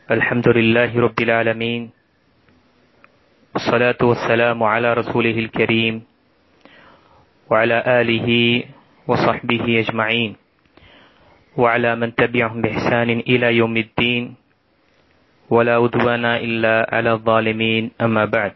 الحمد لله رب العالمين والصلاة والسلام على رسوله الكريم وعلى آله وصحبه أجمعين وعلى من تبعهم بإحسان إلى يوم الدين ولا عدوان إلا على الظالمين أما بعد.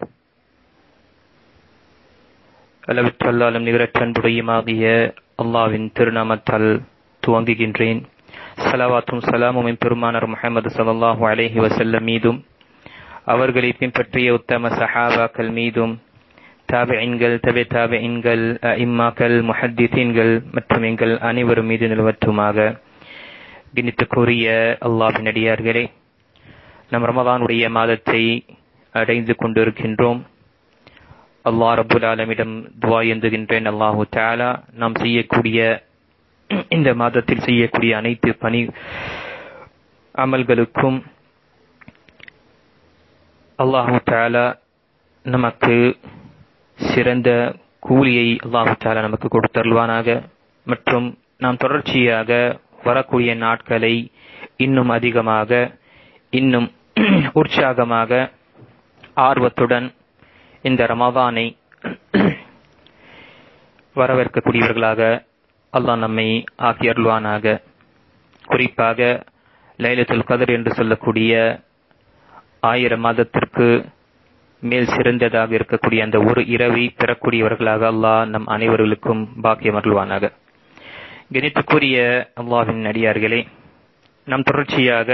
அளவற்றல்லாலும் நிகரற்ற அன்புடையமாகிய அல்லாஹ்வின் திருநாமத்தால் துவங்குகின்றேன். ஸலவாத்தும் ஸலாமும் பெருமானார் முஹம்மது ஸல்லல்லாஹு அலைஹி வஸல்லம் மீதும், அவர்களை பின்பற்றிய உத்தம சஹாபாக்கள் மீதும், தாபிஈன்கள், தபிஈன்கள், அஇம்மாக்கள், முஹத்திஸீன்கள் மற்றும் எங்கள் அனைவரும் மீது நிலவற்றுமாக. கண்ணியத்துக்குரிய அல்லாஹ்வின் அடியார்களே, நம் ரமலானுடைய மாதத்தை அடைந்து கொண்டிருக்கின்றோம். அல்லாஹ் ரப்புல் ஆலமீனிடம் துஆ ஏந்துகின்றேன். அல்லாஹு தஆலா நாம் செய்யக்கூடிய இந்த மாதத்தில் செய்யக்கூடிய அனைத்து பணி அமல்களுக்கும் அல்லாஹு தஆலா நமக்கு சிறந்த கூலியை அல்லாஹு தஆலா நமக்கு கொடுத்தருள்வானாக. மற்றும் நாம் தொடர்ச்சியாக வரக்கூடிய நாட்களை இன்னும் அதிகமாக, இன்னும் உற்சாகமாக, ஆர்வத்துடன் இந்த ரமதானை வரவேற்கக்கூடியவர்களாக அல்லாஹ் நம்மை ஆக்கி அருள்வானாக. குறிப்பாக லைலத்துல் கத்ர் என்று சொல்லக்கூடிய 1000 மாதத்திற்கு மேல் சிறந்ததாக இருக்கக்கூடிய அந்த ஒரு இரவை பெறக்கூடியவர்களாக அல்லாஹ் நம் அனைவர்களுக்கும் பாக்கியம் அருள்வானாக. கணித்துக்குரிய அல்லாஹ்வின் அடியார்களே, நாம் தொடர்ச்சியாக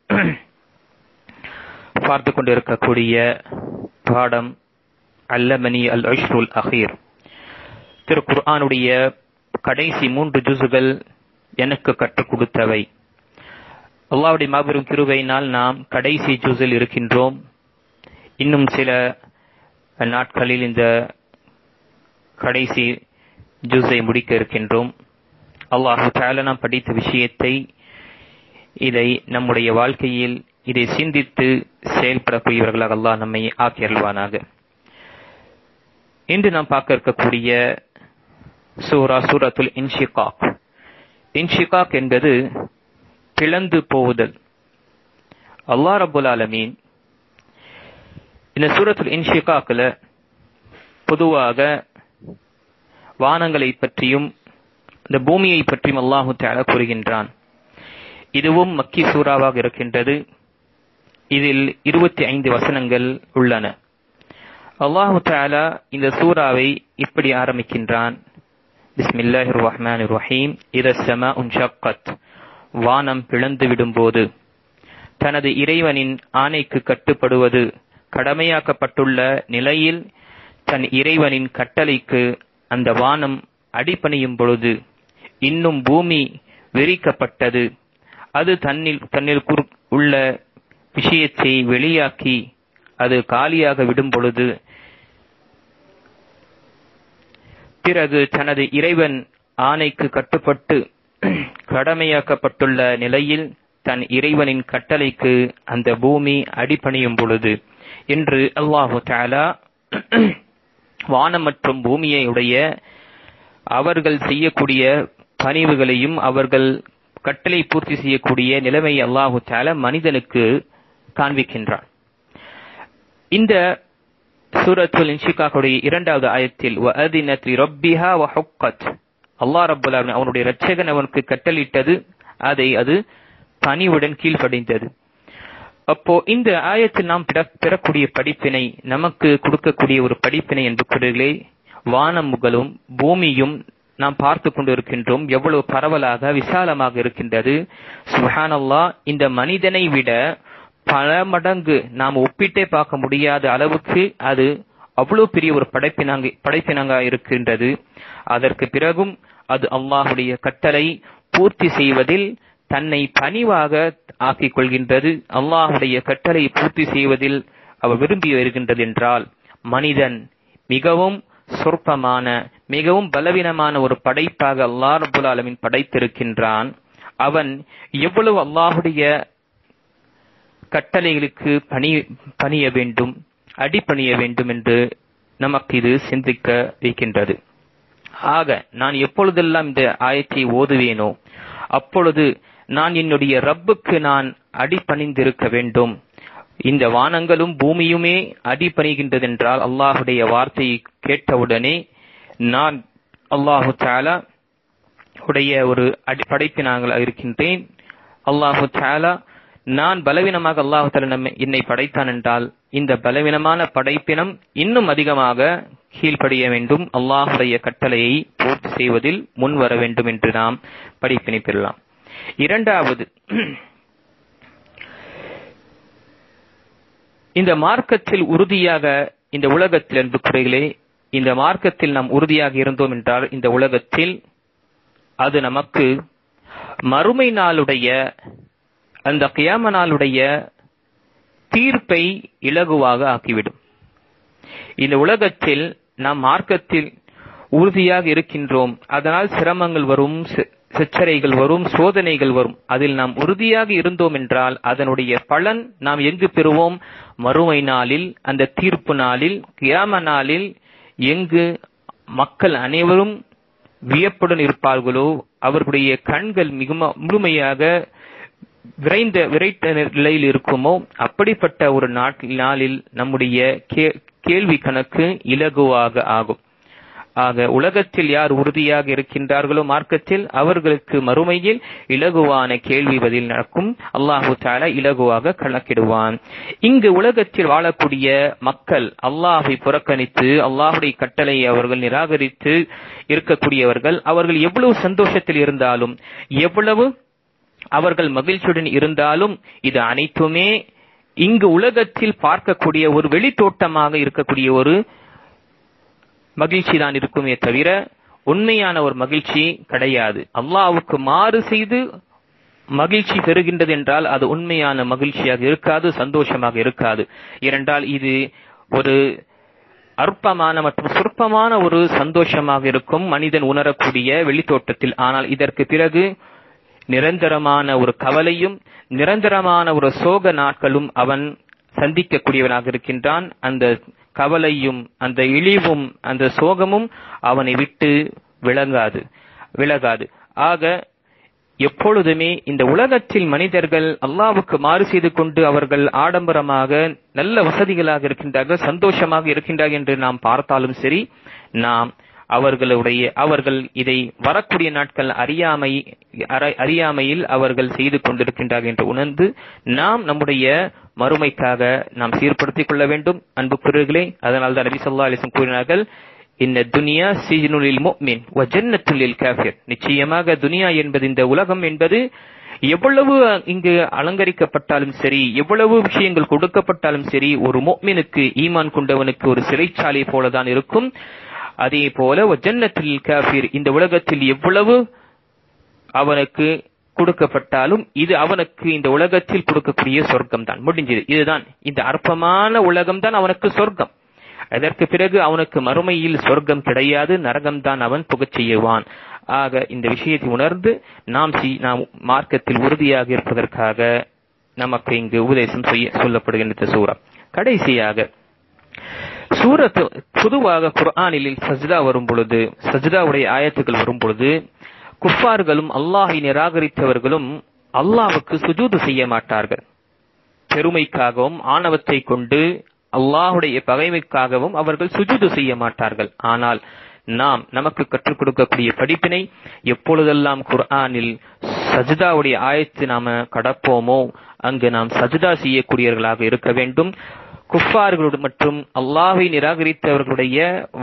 பார்த்து கொண்டிருக்கக்கூடிய பாடம் அல்லமனி அல் அஷ்ருல் அஹீர். திரு குர்ஆனுடைய கடைசி 3 ஜுசுகள் எனக்கு கற்றுக் கொடுத்தவை. அல்லாஹ்வுடைய மாபெரும் கிருபையினால் நாம் கடைசி ஜுஸில் இருக்கின்றோம். இன்னும் சில நாட்களில் இந்த கடைசி ஜுஸை முடிக்க இருக்கின்றோம். அல்லாஹ் தஆலா நாம் படித்த விஷயத்தை, இதை நம்முடைய வாழ்க்கையில் இதை சிந்தித்து செயல்படக்கூடியவர்களாக அல்லாஹ் நம்மை ஆக்கி அருள்வானாக. இன்று நாம் பார்க்க இருக்கக்கூடிய சூரத்துல் இன்ஷிகாக். இன்ஷிகாக் என்பது பிளந்து போவுதல். அல்லாஹ் ரப்புல் ஆலமீன் இந்த சூரத்துல் இன்ஷிகாக்ல பொதுவாக வானங்களை பற்றியும் இந்த பூமியை பற்றியும் அல்லாஹு தஆலா கூறுகின்றான். இதுவும் மக்கி சூறாவாக இருக்கின்றது. இதில் 25 வசனங்கள் உள்ளன. அல்லாஹு தஆலா இந்த சூறாவை இப்படி ஆரம்பிக்கின்றான். பிஸ்மில்லாஹிர் ரஹ்மானிர் ரஹீம். இதஸ் ஸமாஉ ஷக்கத். வானம் பிளந்து விடும்போது. தனது இறைவனின் ஆணைக்கு கட்டுப்படுவது கடமையாக்கப்பட்டுள்ள நிலையில் தன் இறைவனின் கட்டளைக்கு அந்த வானம் அடிபணியும் பொழுது, இன்னும் பூமி விரிக்கப்பட்டது. அது தன்னில் உள்ள விஷயத்தை வெளியாக்கி அது காலியாக விடும் பொழுது, பிறகு தனது இறைவன் ஆணைக்கு கட்டுப்பட்டு கடமையாக்கப்பட்டுள்ள நிலையில் தன் இறைவனின் கட்டளைக்கு அந்த பூமி அடிபணியும் பொழுது என்று அல்லாஹு தஆலா வானம் மற்றும் பூமியை உடைய அவர்கள் செய்யக்கூடிய பணிவுகளையும் அவர்கள் கட்டளை பூர்த்தி செய்யக்கூடிய நிலைமை அல்லாஹு தஆலா மனிதனுக்கு காண்பிக்கின்றான். இந்த சூரத்துல் இன்ஷிகாக்குடைய 2வது ஆயத்தில் வஅதினத் லிரப்பிஹா வஹுக்கத். அல்லாஹ் ரப்புல் ஆலமீன் அவனுடைய இரட்சகன் அவனுக்கு கட்டளையிட்டது, அதை அது பணிவுடன் கீழ்ப்படிந்தது. அப்போ இந்த ஆயத்தில் நாம் பெறக்கூடிய படிப்பினை, நமக்கு கொடுக்கக்கூடிய ஒரு படிப்பினை என்பது, வானமுகளும் பூமியும் நாம் பார்த்து கொண்டிருக்கின்றோம் எவ்வளவு பரவலாக விசாலமாக இருக்கின்றது. சுப்ஹானல்லாஹ், இந்த மனிதனை விட பல மடங்கு நாம் ஒப்பிட்டே பார்க்க முடியாத அளவுக்கு அது அவ்வளவு பெரிய ஒரு படைப்பினங்க இருக்கின்றது. அதற்கு பிறகும் அது அல்லாஹுடைய கட்டளை பூர்த்தி செய்வதில் தன்னை பணிவாக ஆக்கிக் கொள்கின்றது. அல்லாஹுடைய கட்டளை பூர்த்தி செய்வதில் அவர் விரும்பி வருகின்றது என்றால், மனிதன் மிகவும் சொற்பமான, மிகவும் பலவீனமான ஒரு படைப்பாக அல்லாஹ் ரப்புல் ஆலமீன் படைத்திருக்கின்றான். அவன் எவ்வளவு அல்லாஹுடைய கட்டளைகளுக்கு பணிய வேண்டும், அடிபணிய வேண்டும் என்று நமக்கு இது சிந்திக்க வைக்கின்றது. ஆக நான் எப்பொழுதெல்லாம் இந்த ஆயத்தை ஓதுவேனோ அப்பொழுது நான் என்னுடைய ரப்புக்கு நான் அடிபணிந்திருக்க வேண்டும். இந்த வானங்களும் பூமியுமே அடிபணிகின்றதென்றால் அல்லாஹுடைய வார்த்தையை கேட்டவுடனே நான் அல்லாஹு தஆலா உடைய ஒரு படைப்பினாக இருக்கின்றேன். அல்லாஹு தஆலா நான் பலவீனமாக அல்லாஹு தஆலா என்னை படைத்தான் என்றால் இந்த பலவீனமான படைப்பினம் இன்னும் அதிகமாக கீழ்ப்படிய வேண்டும், அல்லாஹுடைய கட்டளையை பூர்த்தி செய்வதில் முன் வர வேண்டும் என்று நாம் படிப்பினை பெறலாம். இரண்டாவது, இந்த மார்க்கத்தில் உறுதியாக இந்த உலகத்தில் என்று குறைகளே இந்த மார்க்கத்தில் நாம் உறுதியாக இருந்தோம் என்றால் இந்த உலகத்தில் அது நமக்கு மறுமை நாளுடைய அந்த கியாம நாளுடைய தீர்ப்பை இலகுவாக ஆக்கிவிடும். இந்த உலகத்தில் நாம் மார்க்கத்தில் உறுதியாக இருக்கின்றோம், அதனால் சிரமங்கள் வரும், சிச்சரைகள் வரும், சோதனைகள் வரும். அதில் நாம் உறுதியாக இருந்தோம் என்றால் அதனுடைய பலன் நாம் எங்கு பெறுவோம்? மறுமை நாளில், அந்த தீர்ப்பு நாளில், கியாம நாளில். எங்கு மக்கள் அனைவரும் வியப்புடன் இருப்பார்களோ, அவர்களுடைய கண்கள் மிக முழுமையாக விரைத்த நிலையில் இருக்குமோ, அப்படிப்பட்ட ஒரு நாளில் நம்முடைய கேள்வி கணக்கு இலகுவாக ஆகும். ஆக உலகத்தில் யார் உறுதியாக இருக்கின்றார்களோ மார்க்கத்தில், அவர்களுக்கு மறுமையில் இலகுவான கேள்வி பதில் நடக்கும். அல்லாஹு தஆலா இலகுவாக கணக்கிடுவான். இங்கு உலகத்தில் வாழக்கூடிய மக்கள் அல்லாஹை புறக்கணித்து அல்லாஹுடைய கட்டளையை அவர்கள் நிராகரித்து இருக்கக்கூடியவர்கள், அவர்கள் எவ்வளவு சந்தோஷத்தில் இருந்தாலும், எவ்வளவு அவர்கள் மகிழ்ச்சியுடன் இருந்தாலும், இது அனைத்துமே இங்கு உலகத்தில் பார்க்கக்கூடிய ஒரு வெளித்தோட்டமாக இருக்கக்கூடிய ஒரு மகிழ்ச்சி தான் இருக்குமே தவிர உண்மையான ஒரு மகிழ்ச்சி கிடையாது. அல்லாஹ்வுக்கு மாறு செய்து மகிழ்ச்சி பெறுகின்றது என்றால் அது உண்மையான மகிழ்ச்சியாக இருக்காது, சந்தோஷமாக இருக்காது. ஏனென்றால் இது ஒரு அற்பமான மற்றும் சொற்பமான ஒரு சந்தோஷமாக இருக்கும் மனிதன் உணரக்கூடிய வெளித்தோட்டத்தில். ஆனால் இதற்கு பிறகு நிரந்தரமான ஒரு கவலையும் நிரந்தரமான ஒரு சோக நாட்களும் அவன் சந்திக்கக்கூடியவனாக இருக்கின்றான். அந்த கவலையும் அந்த இழிவும் அந்த சோகமும் அவனை விட்டு விலகாது. ஆக எப்பொழுதுமே இந்த உலகத்தில் மனிதர்கள் அல்லாஹ்வுக்கு மாறு செய்து கொண்டு அவர்கள் ஆடம்பரமாக நல்ல வசதிகளாக இருக்கின்றார்கள், சந்தோஷமாக இருக்கின்றார்கள் என்று நாம் பார்த்தாலும் சரி, நாம் அவர்கள் இதை வரக்கூடிய நாட்கள் அறியாமையில் அவர்கள் செய்து கொண்டிருக்கின்றார்கள் என்று உணர்ந்து நாம் நம்முடைய மறுமைக்காக நாம் சீர்படுத்திக் கொள்ள வேண்டும். அன்புக்குரியவர்களே, அதனால் தான் நபி ஸல்லல்லாஹு அலைஹி வஸல்லம் கூறினார்கள், இன்ன துன்யா சிஜ்னுல் லில் முஃமின் வ ஜன்னத்துல் லில் காஃபிர். நிச்சயமாக துனியா என்பது, இந்த உலகம் என்பது எவ்வளவு இங்கு அலங்கரிக்கப்பட்டாலும் சரி, எவ்வளவு விஷயங்கள் கொடுக்கப்பட்டாலும் சரி, ஒரு முஃமினுக்கு, ஈமான் கொண்டவனுக்கு ஒரு சிறைச்சாலை போலதான் இருக்கும். அதே போல ஜன்னத்துல் காஃபிர், இந்த உலகத்தில் எவ்வளவு அவனுக்கு கொடுக்கப்பட்டாலும் இது அவனுக்கு இந்த உலகத்தில் கொடுக்கக்கூடிய சொர்க்கம் தான். முடிஞ்சது. இதுதான், இந்த அற்பமான உலகம் தான் அவனுக்கு சொர்க்கம். அதற்கு பிறகு அவனுக்கு மறுமையில் சொர்க்கம் கிடையாது, நரகம்தான் அவன் புகச் செய்வான். ஆக இந்த விஷயத்தை உணர்ந்து நாம் மார்க்கத்தில் உறுதியாக இருப்பதற்காக நமக்கு இங்கு உபதேசம் சொல்லப்படுகின்ற சூரா. கடைசியாக சூரத்து பொதுவாக குர்ஆனில் சஜ்தா வரும் பொழுது, சஜ்தாவுடைய ஆயத்துக்கள் வரும் பொழுது, குஃபார்களும் அல்லாஹை நிராகரித்தவர்களும் அல்லாஹ்வுக்கு சுஜூது செய்ய மாட்டார்கள். பெருமைக்காகவும் ஆணவத்தை கொண்டு அல்லாஹுடைய பகைமைக்காகவும் அவர்கள் சுஜூது செய்ய மாட்டார்கள். ஆனால் நமக்கு கற்றுக் கொடுக்கக்கூடிய படிப்பினை, எப்பொழுதெல்லாம் குர்ஆனில் சஜ்தாவுடைய ஆயத்து நாம கடப்போமோ அங்கு நாம் சஜ்தா செய்யக்கூடியவர்களாக இருக்க வேண்டும். குஃபார்களோடு மற்றும் அல்லாஹை நிராகரித்தவர்களுடைய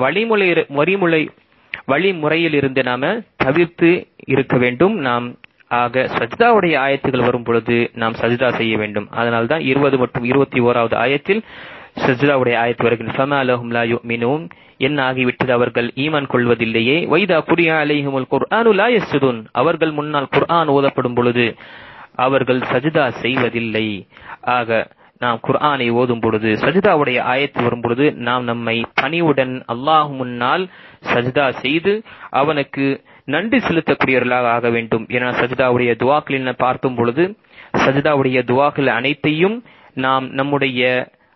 வழிமுறையில் இருந்து நாம தவிர்த்து இருக்க வேண்டும். ஆக சஜ்தாவுடைய ஆயத்துகள் வரும் பொழுது நாம் சஜ்தா செய்ய வேண்டும். அதனால்தான் 20 மற்றும் 21வது ஆயத்தில் சஜ்தாவுடைய ஆயத்து வருகின்ற ஃபமா லஹும் லா யுமினூன், என்ன ஆகிவிட்டது, அவர்கள் ஈமான் கொள்வதில்லையே. வைதா குரியா அலைஹிமுல் குர்ஆனு லா யஸ்ஜுதூன், அவர்கள் முன்னால் குர்ஆன் ஓதப்படும் பொழுது அவர்கள் சஜ்தா செய்வதில்லை. ஆக நாம் குர்ஆனை ஓதும் பொழுது, சஜ்தாவுடைய ஆயத்து வரும் பொழுது நாம் நம்மை பணிவுடன் அல்லாஹ் முன்னால் சஜ்தா செய்து அவனுக்கு நன்றி செலுத்தக்கூடியவர்களாக ஆக வேண்டும். ஏன்னா சஜ்தாவுடைய துஆக்களில் பார்க்கும் பொழுது, சஜ்தாவுடைய துஆக்கள் அனைத்தையும் நாம் நம்முடைய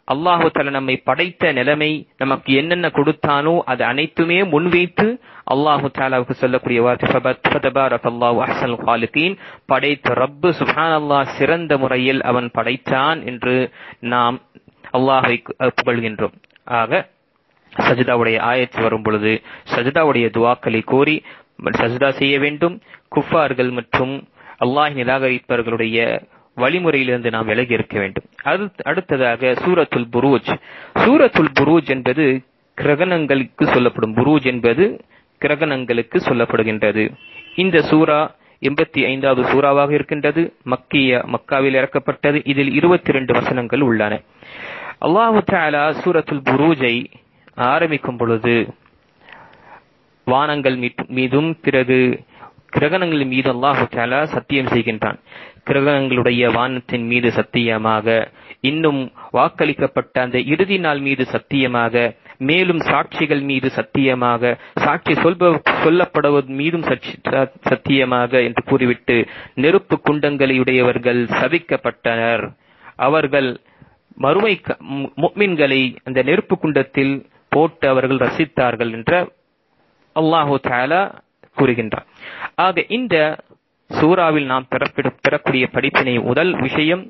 அல்லாஹு தஆலா நம்மை படைத்த நிலைமை, நமக்கு என்னென்ன கொடுத்தானோ அது அனைத்துமே முன்வைத்து அல்லாஹு தஆலாவுக்கு சொல்லக்கூடிய வார்த்தை ஃபதபாரக்கல்லாஹு அஹ்ஸனுல் காலிகீன், படைத்த ரப்பு சுப்ஹானல்லாஹ் சிறந்த முறையில் அவன் படைத்தான் என்று நாம் அல்லாஹை புகழ்கின்றோம். ஆக சஜ்தாவுடைய ஆயத்து வரும் பொழுது சஜ்தாவுடைய துஆக்களை கோரி சஜ்தா செய்ய வேண்டும். குஃபார்கள் மற்றும் அல்லாஹ் நிராகரிப்பவர்களுடைய வழிமுறையிலிருந்து நாம் விலகி இருக்க வேண்டும். அடுத்ததாக சூரத்துல் புரூஜ். சூரத்துல் புரூஜ் என்பது கிரகணங்களுக்கு சொல்லப்படும், புரூஜ் என்பது கிரகணங்களுக்கு சொல்லப்படுகின்றது. இந்த சூரா 85வது சூறாவாக இருக்கின்றது. மக்காவில் இறக்கப்பட்டது. இதில் 22 வசனங்கள் உள்ளன. அல்லாஹு தஆலா சூரத்துல் புரூஜை ஆரம்பிக்கும் பொழுது வானங்கள் மீதும் பிறகு கிரகணங்கள் மீது அல்லாஹு தஆலா சத்தியம் செய்கின்றான். கிரகணங்களுடைய வானத்தின் மீது சத்தியமாக, இன்னும் வாக்களிக்கப்பட்ட அந்த இறுதி நாள் மீது சத்தியமாக, மேலும் சாட்சிகள் மீது சத்தியமாக, சாட்சி சொல்லப்படுவது மீதும் சத்தியமாக என்று கூறிவிட்டு நெருப்பு குண்டங்களை உடையவர்கள் சபிக்கப்பட்டனர், அவர்கள் மறுமை முஃமின்களை அந்த நெருப்பு குண்டத்தில் போட்டு அவர்கள் ரசித்தார்கள் என்ற அல்லாஹு தஆலா கூறுகின்றார். ஆக இந்த சூறாவில் நாம் பெறக்கூடிய படிப்பினை முதல் விஷயம்,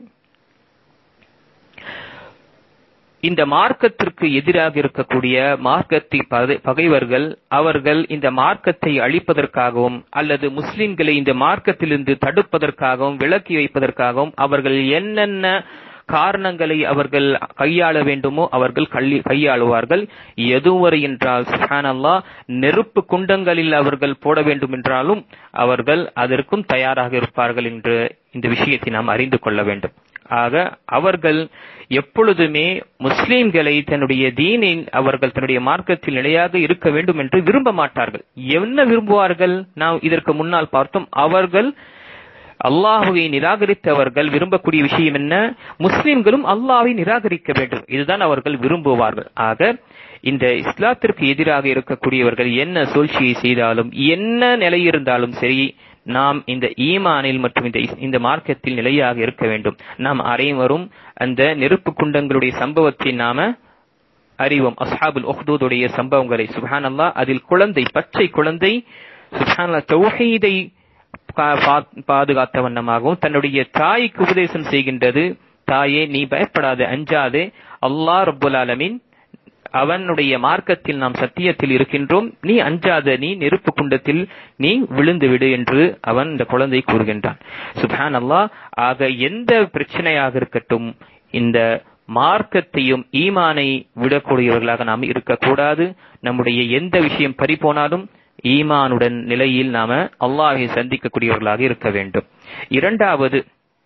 இந்த மார்க்கத்திற்கு எதிராக இருக்கக்கூடிய மார்க்கத்தை பகைவர்கள் அவர்கள் இந்த மார்க்கத்தை அழிப்பதற்காகவும் அல்லது முஸ்லிம்களை இந்த மார்க்கத்திலிருந்து தடுப்பதற்காகவும் விலக்கி வைப்பதற்காகவும் அவர்கள் என்னென்ன காரணங்களை அவர்கள் கையாள வேண்டுமோ அவர்கள் கையாளுவார்கள். எதுவரை என்றால் சுப்ஹானல்லாஹ் நெருப்பு குண்டங்களில் அவர்கள் போட வேண்டும் என்றாலும் அவர்கள் அதற்கும் தயாராக இருப்பார்கள் என்று இந்த விஷயத்தை நாம் அறிந்து கொள்ள வேண்டும். ஆக அவர்கள் எப்பொழுதுமே முஸ்லிம்களை தன்னுடைய தீனில் அவர்கள் தன்னுடைய மார்க்கத்தில் நிலையாக இருக்க வேண்டும் என்று விரும்ப மாட்டார்கள். என்ன விரும்புவார்கள்? நாம் இதற்கு முன்னால் பார்த்தோம். அவர்கள் அல்லாஹுவை நிராகரித்தவர்கள் விரும்பக்கூடிய விஷயம் என்ன? முஸ்லிம்களும் அல்லாஹ்வை நிராகரிக்க வேண்டும். இதுதான் அவர்கள் விரும்புவார்கள். ஆக இந்த இஸ்லாத்திற்கு எதிராக இருக்கக்கூடியவர்கள் என்ன சூழ்ச்சியை செய்தாலும் என்ன நிலை இருந்தாலும் சரி, நாம் இந்த ஈமானில் மற்றும் இந்த மார்க்கத்தில் நிலையாக இருக்க வேண்டும். நாம் அனைவரும் அந்த நெருப்பு குண்டங்களுடைய சம்பவத்தை நாம அறிவோம். அஸ்ஹாபுல் உஹ்தூதுடைய சம்பவங்களை. சுப்ஹானல்லாஹ், அதில் குழந்தை, பச்சை குழந்தை சுப்ஹானல்லாஹ் தௌஹீதை பாதுகாத்த வண்ணமாகவும் தன்னுடைய தாய்க்கு உபதேசம் செய்கின்றது. தாயே, நீ பயப்படாதே, அஞ்சாதே, அல்லாஹ் ரப்புல் ஆலமீன் அவனுடைய மார்க்கத்தில் நாம் சத்தியத்தில் இருக்கின்றோம், நீ அஞ்சாத, நீ நெருப்பு குண்டத்தில் நீ விழுந்து விடு என்று அவன் இந்த குழந்தை கூறுகின்றான். சுப்ஹானல்லாஹ். ஆக எந்த பிரச்சனையாக இருக்கட்டும், இந்த மார்க்கத்தையும் ஈமானை விடக்கூடியவர்களாக நாம் இருக்கக்கூடாது. நம்முடைய எந்த விஷயம் பறிபோனாலும் ஈமானுடன் நிலையில் நாம அல்லாஹை சந்திக்கக்கூடியவர்களாக இருக்க வேண்டும். இரண்டாவது,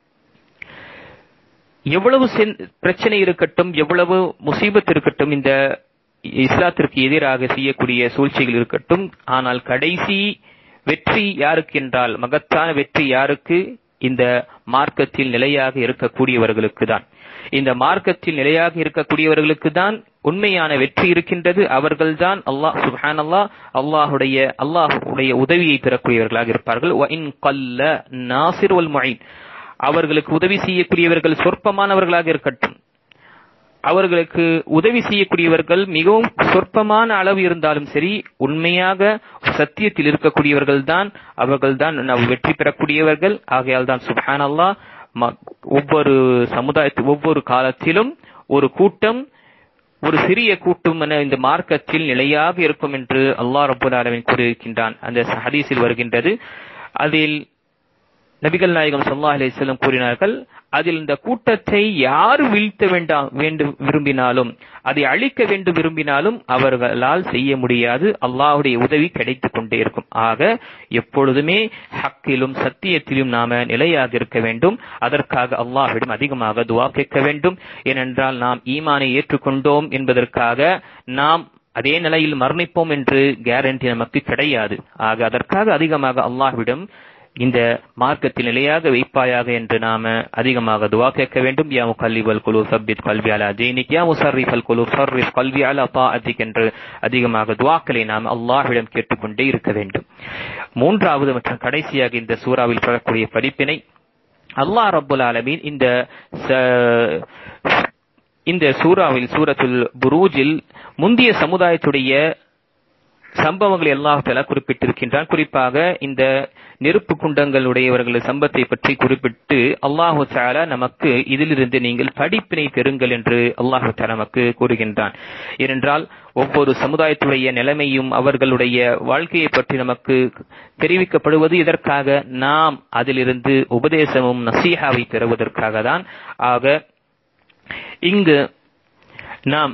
எவ்வளவு பிரச்சனை இருக்கட்டும், எவ்வளவு முசீபத் இருக்கட்டும், இந்த இஸ்லாத்திற்கு எதிராக செய்யக்கூடிய சூழ்ச்சிகள் இருக்கட்டும், ஆனால் கடைசி வெற்றி யாருக்கு என்றால், மகத்தான வெற்றி யாருக்கு? இந்த மார்க்கத்தில் நிலையாக இருக்கக்கூடியவர்களுக்கு தான். இந்த மார்க்கத்தில் நிலையாக இருக்கக்கூடியவர்களுக்கு தான் உண்மையான வெற்றி இருக்கின்றது. அவர்கள்தான் அல்லாஹ் சுப்ஹானல்லாஹ் அல்லாஹ்வுடைய உதவியை பெறக்கூடியவர்களாக இருப்பார்கள். வ இன் கல்ல நாசிர் வல் முஈன், அவர்களுக்கு உதவி செய்யக்கூடியவர்கள் சொற்பமானவர்களாக இருக்கட்டும், அவர்களுக்கு உதவி செய்யக்கூடியவர்கள் மிகவும் சொற்பமான அளவு இருந்தாலும் சரி, உண்மையாக சத்தியத்தில் இருக்கக்கூடியவர்கள் தான் அவர்கள்தான் வெற்றி பெறக்கூடியவர்கள். ஆகையால் தான் சுப்ஹானல்லாஹ் ஒவ்வொரு சமுதாயத்தில் ஒவ்வொரு காலத்திலும் ஒரு கூட்டம், ஒரு சிறிய கூட்டம் என இந்த மார்க்கத்தில் நிலையாக இருக்கும் என்று அல்லாஹ் ரப்பல் ஆலமீன் கூறியிருக்கின்றான். அந்த ஹதீஸில் வருகின்றது. அதில் நபிகள் நாயகம் ஸல்லல்லாஹு அலைஹி வஸல்லம் கூறினார்கள், அதில் இந்த கூட்டத்தை யார் வீழ்த்த விரும்பினாலும், அதை அழிக்க வேண்டும் விரும்பினாலும் அவர்களால் செய்ய முடியாது. அல்லாஹ்வுடைய உதவி கிடைத்துக் கொண்டே இருக்கும். ஆக எப்பொழுதுமே ஹக்கிலும் சத்தியத்திலும் நாம நிலையாக இருக்க வேண்டும். அதற்காக அல்லாஹ்விடம் அதிகமாக துஆ கேட்க வேண்டும். ஏனென்றால் நாம் ஈமானை ஏற்றுக்கொண்டோம் என்பதற்காக நாம் அதே நிலையில் மரணிப்போம் என்று கேரண்டி நமக்கு கிடையாது. ஆக அதற்காக அதிகமாக அல்லாஹ்விடம் இந்த மார்க்கத்தில் நிலையாக வைப்பாயாக என்று நாம அதிகமாக துஆ கேட்க வேண்டும். யா முகல்லிபல் குலூப் சப்பித் கல்பி அலா தீனிக், யா முஸர்ரிஃபல் குலூப் ஸர்ரிஃப் கல்பி அலா தாஅத்திக் என்று அதிகமாக துஆக்களை நாம் அல்லாஹ்விடம் கேட்டுக்கொண்டே இருக்க வேண்டும். மூன்றாவது மற்றும் கடைசியாக இந்த சூறாவில் பெறக்கூடிய படிப்பினை, அல்லாஹ் ரப்புல் ஆலமீன் இந்த இந்த சூராவில் சூரத்துல் புரூஜில் முந்திய சமுதாயத்துடைய சம்பவங்களை அல்லாஹ் தஆலா குறிப்பிட்டிருக்கின்றான். குறிப்பாக இந்த நெருப்பு குண்டங்களுடையவர்கள் சம்பத்தை பற்றி குறிப்பிட்டு அல்லாஹ் தஆலா நமக்கு இதிலிருந்து நீங்கள் படிப்பினை பெறுங்கள் என்று அல்லாஹ் தஆலா நமக்கு கூறுகின்றான். ஏனென்றால் ஒவ்வொரு சமுதாயத்துடைய நிலைமையும் அவர்களுடைய வாழ்க்கையை பற்றி நமக்கு தெரிவிக்கப்படுவது இதற்காக, நாம் அதிலிருந்து உபதேசமும் நசீஹாவை பெறுவதற்காக தான். ஆக இங்கு நாம்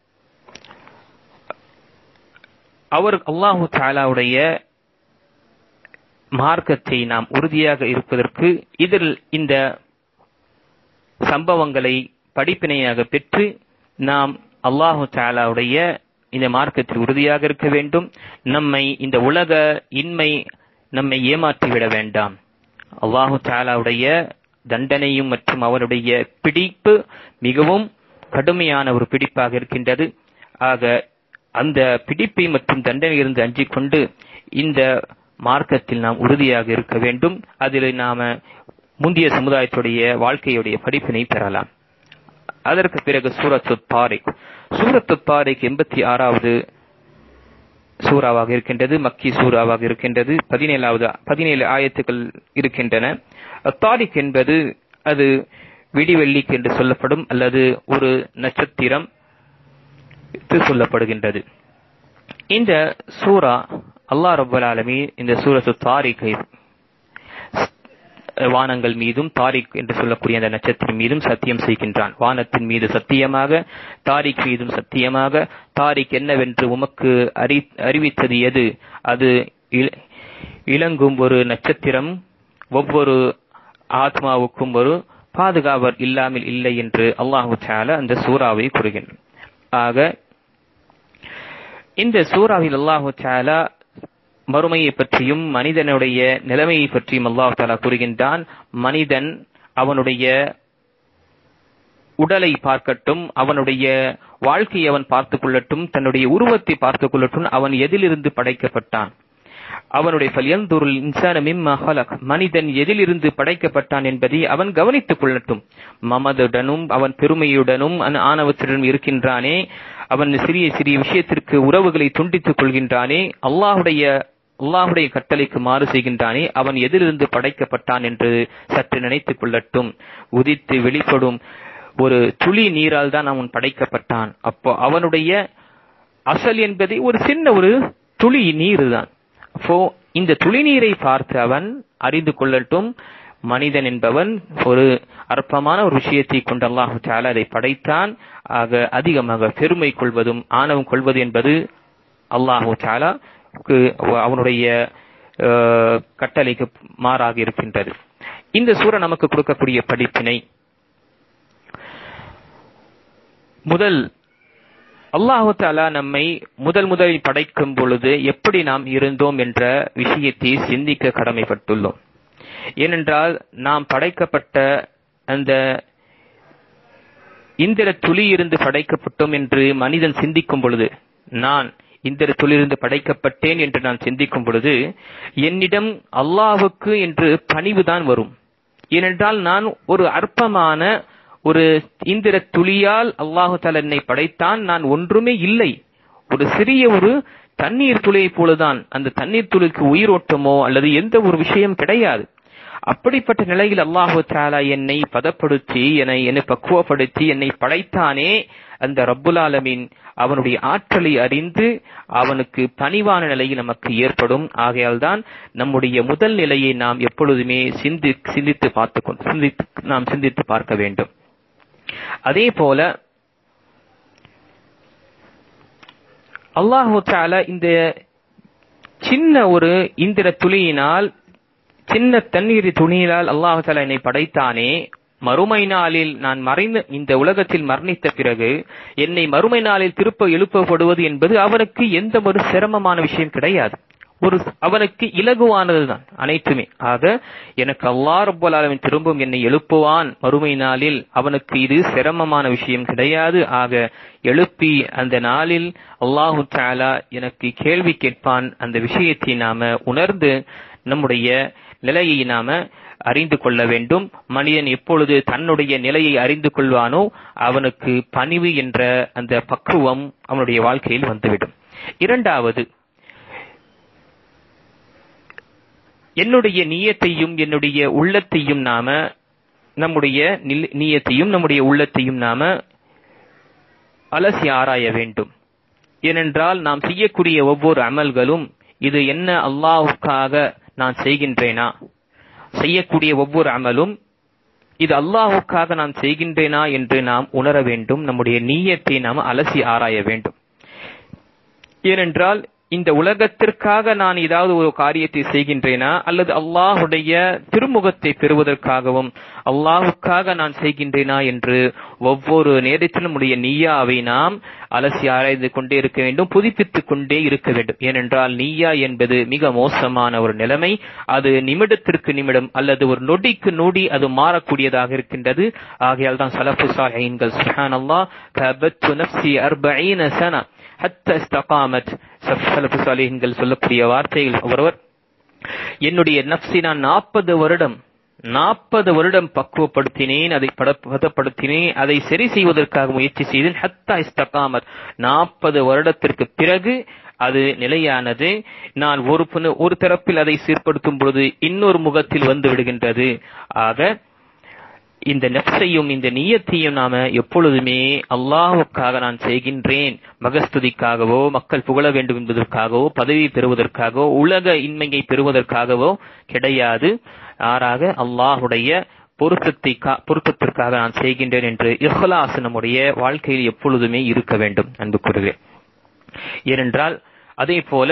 அல்லாஹு தஆலாவுடைய மார்க்கத்தை நாம் உறுதியாக இருப்பதற்கு இதில் இந்த சம்பவங்களை படிப்பினையாக பெற்று நாம் அல்லாஹு தஆலாவுடைய இந்த மார்க்கத்தில் உறுதியாக இருக்க வேண்டும். நம்மை இந்த உலக இன்மை நம்மை ஏமாற்றிவிட வேண்டாம். அல்லாஹு தஆலாவுடைய தண்டனையும் மற்றும் அவருடைய பிடிப்பு மிகவும் கடுமையான ஒரு பிடிப்பாக இருக்கின்றது. ஆக அந்த பிடிப்பை மற்றும் தண்டனையிலிருந்து அஞ்சிக் கொண்டு இந்த மார்க்கத்தில் நாம் உறுதியாக இருக்க வேண்டும். அதில் நாம முந்தைய சமுதாயத்துடைய வாழ்க்கையுடைய படிப்பினை பெறலாம். அதற்கு பிறகு சூரத்து தாரிக் 86வது சூறாவாக இருக்கின்றது. மக்கி சூறாவாக இருக்கின்றது. 17 ஆயத்துக்கள் இருக்கின்றன. தாரிக் என்பது அது விடிவெள்ளிக்கு என்று சொல்லப்படும் அல்லது ஒரு நட்சத்திரம் சொல்லப்படுகின்றது. இந்த சூரா அல்லாஹ் ரப்பல் ஆலமீன் இந்த சூரத்து தாரிக்கை வானங்கள் மீதும் தாரிக் என்று சொல்லக்கூடிய அந்த நட்சத்திரம் மீதும் சத்தியம் செய்கின்றான். வானத்தின் மீது சத்தியமாக, தாரிக் மீதும் சத்தியமாக. தாரிக் என்னவென்று உமக்கு அறிவித்தது எது? அது இலங்கும் ஒரு நட்சத்திரம், ஒவ்வொரு ஆத்மாவுக்கும் ஒரு பாதுகாவலர் இல்லாமல் இல்லை என்று அல்லாஹு தஆலா அந்த சூறாவை கூறுகின்றான். ஆக இந்த சூறாவில் அல்லாஹு தஆலா மறுமையை பற்றியும் மனிதனுடைய நிலைமையை பற்றியும் அல்லாஹ் தஆலா கூறுகின்றான். மனிதன் அவனுடைய உடலை பார்க்கட்டும், அவனுடைய வாழ்க்கையை அவன் பார்த்துக் கொள்ளட்டும், தன்னுடைய உருவத்தை பார்த்துக் கொள்ளட்டும், அவன் எதிலிருந்து படைக்கப்பட்டான், அவனுடைய ஃபல்யன்துருல் இன்சான மிம்மா ஹலக், மனிதன் எதிலிருந்து படைக்கப்பட்டான் என்பதை அவன் கவனித்துக் கொள்ளட்டும். மமதுடனும் அவன் பெருமையுடனும் ஆணவத்துடனும் இருக்கின்றானே, அவன் சிறிய சிறிய விஷயத்திற்கு உறவுகளை துண்டித்துக் கொள்கின்றானே, அல்லாஹுடைய கட்டளைக்கு மாறு செய்கின்றானே, அவன் எதிலிருந்து படைக்கப்பட்டான் என்று சற்று நினைத்துக் கொள்ளட்டும். உதித்து வெளிப்படும் ஒரு துளி நீரால் தான் அவன் படைக்கப்பட்டான். அப்போ அவனுடைய அசல் என்பதை ஒரு சின்ன ஒரு துளி நீர் தான். அப்போ இந்த துளி நீரை பார்த்து அவன் அறிந்து கொள்ளட்டும், மனிதன் என்பவன் ஒரு அற்பமான ஒரு விஷயத்தை கொண்டு அல்லாஹு தஆலா அதை படைத்தான். ஆக அதிகமாக பெருமை கொள்வதும் ஆணவம் கொள்வது என்பது அல்லாஹு தஆலா அவனுடைய கட்டளைக்கு மாறாக இருக்கின்றது. இந்த சூரா நமக்கு கொடுக்கக்கூடிய படிப்பினை, முதல் அல்லாஹு தஆலா நம்மை முதலில் படைக்கும் பொழுது எப்படி நாம் இருந்தோம் என்ற விஷயத்தை சிந்திக்க கடமைப்பட்டுள்ளோம். ஏனென்றால் நாம் படைக்கப்பட்ட அந்த இந்திர துளியிலிருந்து படைக்கப்பட்டோம் என்று மனிதன் சிந்திக்கும் பொழுது, நான் இந்திர துளியிலிருந்து படைக்கப்பட்டேன் என்று நான் சிந்திக்கும் பொழுது என்னிடம் அல்லாஹ்வுக்கு என்று பணிவுதான் வரும். ஏனென்றால் நான் ஒரு அற்பமான ஒரு இந்திர துளியால் அல்லாஹு தஆலா என்னை படைத்தான். நான் ஒன்றுமே இல்லை, ஒரு சிறிய ஒரு தண்ணீர் துளியை போலதான். அந்த தண்ணீர் துளிக்கு உயிரோட்டமோ அல்லது எந்த ஒரு விஷயம் கிடையாது. அப்படிப்பட்ட நிலையில் அல்லாஹு தஆலா என்னை பதப்படுத்தி என்னை பக்குவப்படுத்தி என்னை படைத்தானே, அந்த ரப்புல் ஆலமீன் அவனுடைய ஆற்றலை அறிந்து அவனுக்கு பணிவான நிலையில் நமக்கு ஏற்படும். ஆகையால் தான் நம்முடைய முதல் நிலையை நாம் எப்பொழுதுமே சிந்தித்து பார்க்க வேண்டும். அதே போல அல்லாஹு தஆலா இந்த சின்ன ஒரு இந்திர துளியினால், சின்ன தண்ணீர் துணியினால் அல்லாஹு தஆலா என்னை படைத்தானே, மறுமை நாளில் நான் இந்த உலகத்தில் மரணித்த பிறகு என்னை மறுமை நாளில் திருப்ப எழுப்பப்படுவது என்பது அவனுக்கு எந்த ஒரு சிரமமான விஷயம் கிடையாது. அவனுக்கு இலகுவானதுதான் அனைத்துமே. ஆக எனக்கு அல்லாஹ் ரப்பல் ஆலமீன் திரும்பவும் என்னை எழுப்புவான் மறுமை நாளில், அவனுக்கு இது சிரமமான விஷயம் கிடையாது. ஆக எழுப்பி அந்த நாளில் அல்லாஹு தஆலா எனக்கு கேள்வி கேட்பான். அந்த விஷயத்தை நாம உணர்ந்து நம்முடைய நிலையை நாம அறிந்து கொள்ள வேண்டும். மனிதன் எப்பொழுது தன்னுடைய நிலையை அறிந்து கொள்வானோ அவனுக்கு பணிவு என்ற அந்த பக்குவம் அவனுடைய வாழ்க்கையில் வந்துவிடும். இரண்டாவது, என்னுடைய நியத்தையும் என்னுடைய உள்ளத்தையும் நம்முடைய உள்ளத்தையும் நாம அலசி ஆராய வேண்டும். ஏனென்றால் நாம் செய்யக்கூடிய ஒவ்வொரு அமல்களும் இது என்ன அல்லாஹ்வுக்காக நான் செய்கின்றேனா, செய்யக்கூடிய ஒவ்வொரு அமலும் இது அல்லாஹ்வுக்காக நான் செய்கின்றேனா என்று நாம் உணர வேண்டும். நம்முடைய நியத்தை நாம் அலசி ஆராய வேண்டும். ஏனென்றால் இந்த உலகத்திற்காக நான் ஏதாவது ஒரு காரியத்தை செய்கின்றேனா அல்லது அல்லாஹுடைய திருமுகத்தை பெறுவதற்காகவும் அல்லாஹுக்காக நான் செய்கின்றேனா என்று ஒவ்வொரு நேரத்திலும் நம்முடைய நிய்யாவை நாம் அலசி ஆராய்ந்து கொண்டே இருக்க வேண்டும், புதுப்பித்துக் கொண்டே இருக்க வேண்டும். ஏனென்றால் நிய்யா என்பது மிக மோசமான ஒரு நிலைமை. அது நிமிடத்திற்கு நிமிடம் அல்லது ஒரு நொடிக்கு நொடி அது மாறக்கூடியதாக இருக்கின்றது. ஆகையால் தான் ஸலஃபு ஸாலிஹீன்கள் சுப்ஹானல்லாஹ் தபத்து நஃப்ஸி 40 சன ஹத்தா இஸ்தகாமத், ஸலஃபு ஸாலிஹீன்கள் சொல்லக்கூடிய வார்த்தைகள், ஒருவர் என்னுடைய நஃப்ஸை நான் 40 வருடம் பக்குவப்படுத்தினேன், அதை பதப்படுத்தினேன், அதை சரி செய்வதற்காக முயற்சி செய்தேன். ஹத்தா இஸ்தகாமத், 40 வருடத்திற்கு பிறகு அது நிலையானது. நான் ஒரு தரப்பில் அதை சீர்படுத்தும் பொழுது இன்னொரு முகத்தில் வந்து விடுகின்றது. ஆக இந்த நஃப்ஸையும் இந்த நியத்தையும் நாம எப்பொழுதுமே அல்லாஹ்வுக்காக நான் செய்கின்றேன், மகஸ்துதிக்காகவோ மக்கள் புகழ வேண்டும் என்பதற்காகவோ பதவி பெறுவதற்காகவோ உலக இன்மையை பெறுவதற்காகவோ கிடையாது. ஆறாக அல்லாஹுடைய பொருத்தத்திற்காக நான் செய்கின்றேன் என்று இஹ்லாஸ் நம்முடைய வாழ்க்கையில் எப்பொழுதுமே இருக்க வேண்டும் அன்புக்குரியவர்களே. ஏனென்றால் அதே போல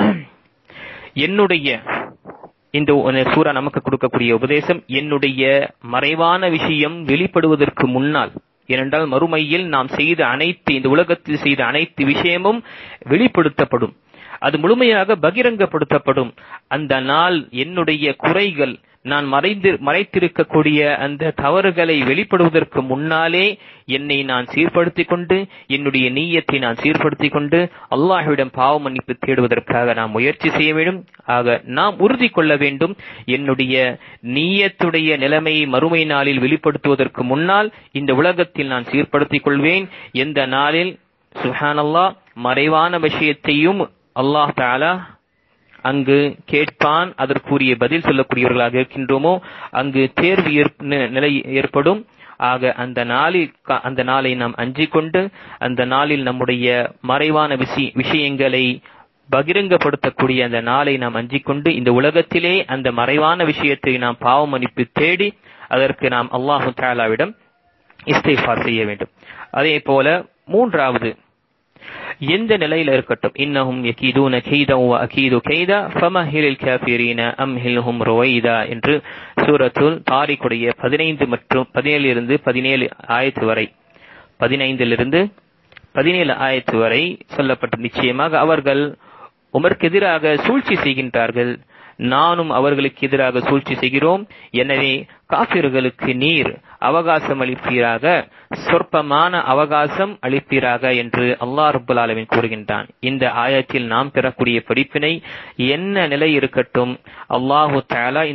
என்னுடைய இந்த சூரா நமக்கு கொடுக்கக்கூடிய உபதேசம் என்னுடைய மறைவான விஷயம் வெளிப்படுவதற்கு முன்னால், ஏனென்றால் மறுமையில் நாம் செய்த இந்த உலகத்தில் செய்த அனைத்து விஷயமும் வெளிப்படுத்தப்படும், அது முழுமையாக பகிரங்கப்படுத்தப்படும். அந்த நாள் என்னுடைய குறைகள், நான் மறைத்திருக்கக்கூடிய அந்த தவறுகளை வெளிப்படுவதற்கு முன்னாலே என்னை நான் சீர்படுத்திக் கொண்டு என்னுடைய நீயத்தை நான் சீர்படுத்திக் கொண்டு அல்லாஹ்விடம் பாவ மன்னிப்பு தேடுவதற்காக நாம் முயற்சி செய்ய வேண்டும். ஆக நாம் உறுதி கொள்ள வேண்டும், என்னுடைய நீயத்துடைய நிலைமையை மறுமை நாளில் வெளிப்படுத்துவதற்கு முன்னால் இந்த உலகத்தில் நான் சீர்படுத்திக் கொள்வேன். எந்த நாளில் சுப்ஹானல்லாஹ் மறைவான விஷயத்தையும் அல்லாஹ் தஆலா அங்கு கேட்பான், அதற்குரிய பதில் சொல்லக்கூடியவர்களாக இருக்கின்றோமோ அங்கு தேர்வு நிலை ஏற்படும். ஆக அந்த நாளை நாம் அஞ்சிக் கொண்டு அந்த நாளில் நம்முடைய மறைவான விஷயங்களை பகிரங்கப்படுத்தக்கூடிய அந்த நாளை நாம் அஞ்சிக் கொண்டு இந்த உலகத்திலே அந்த மறைவான விஷயத்தை நாம் பாவ மன்னிப்பு தேடி அதற்கு நாம் அல்லாஹு தஆலாவிடம் இஸ்திக்ஃபார் செய்ய வேண்டும். அதே போல மூன்றாவது, எந்த நிலையில் இருக்கட்டும், இன்னஹும் யகீதுன கைதன் வ அகீது கைதா ஃபமஹிலில் காஃபிரீன அம்ஹில்ஹும் ருவைதா என்று சூரத்துல் தாரிக்குடைய 15 மற்றும் 17 இருந்து 17 ஆயத்து வரை 15 17 ஆயத்து வரை சொல்லப்பட்ட நிச்சயமாக அவர்கள் உமருக்கு எதிராக சூழ்ச்சி செய்கின்றார்கள், நானும் அவர்களுக்கு எதிராக சூழ்ச்சி செய்கிறோம். எனவே காபிர்களுக்கு நீர் அவகாசம் அளிப்பீராக, சொற்பமான அவகாசம் அளிப்பீராக என்று அல்லாஹ் ரப்பல் ஆலமீன் கூறுகின்றான். இந்த ஆயத்தில் நாம் பெறக்கூடிய படிப்பினை என்ன நிலை இருக்கட்டும், அல்லாஹு தஆலா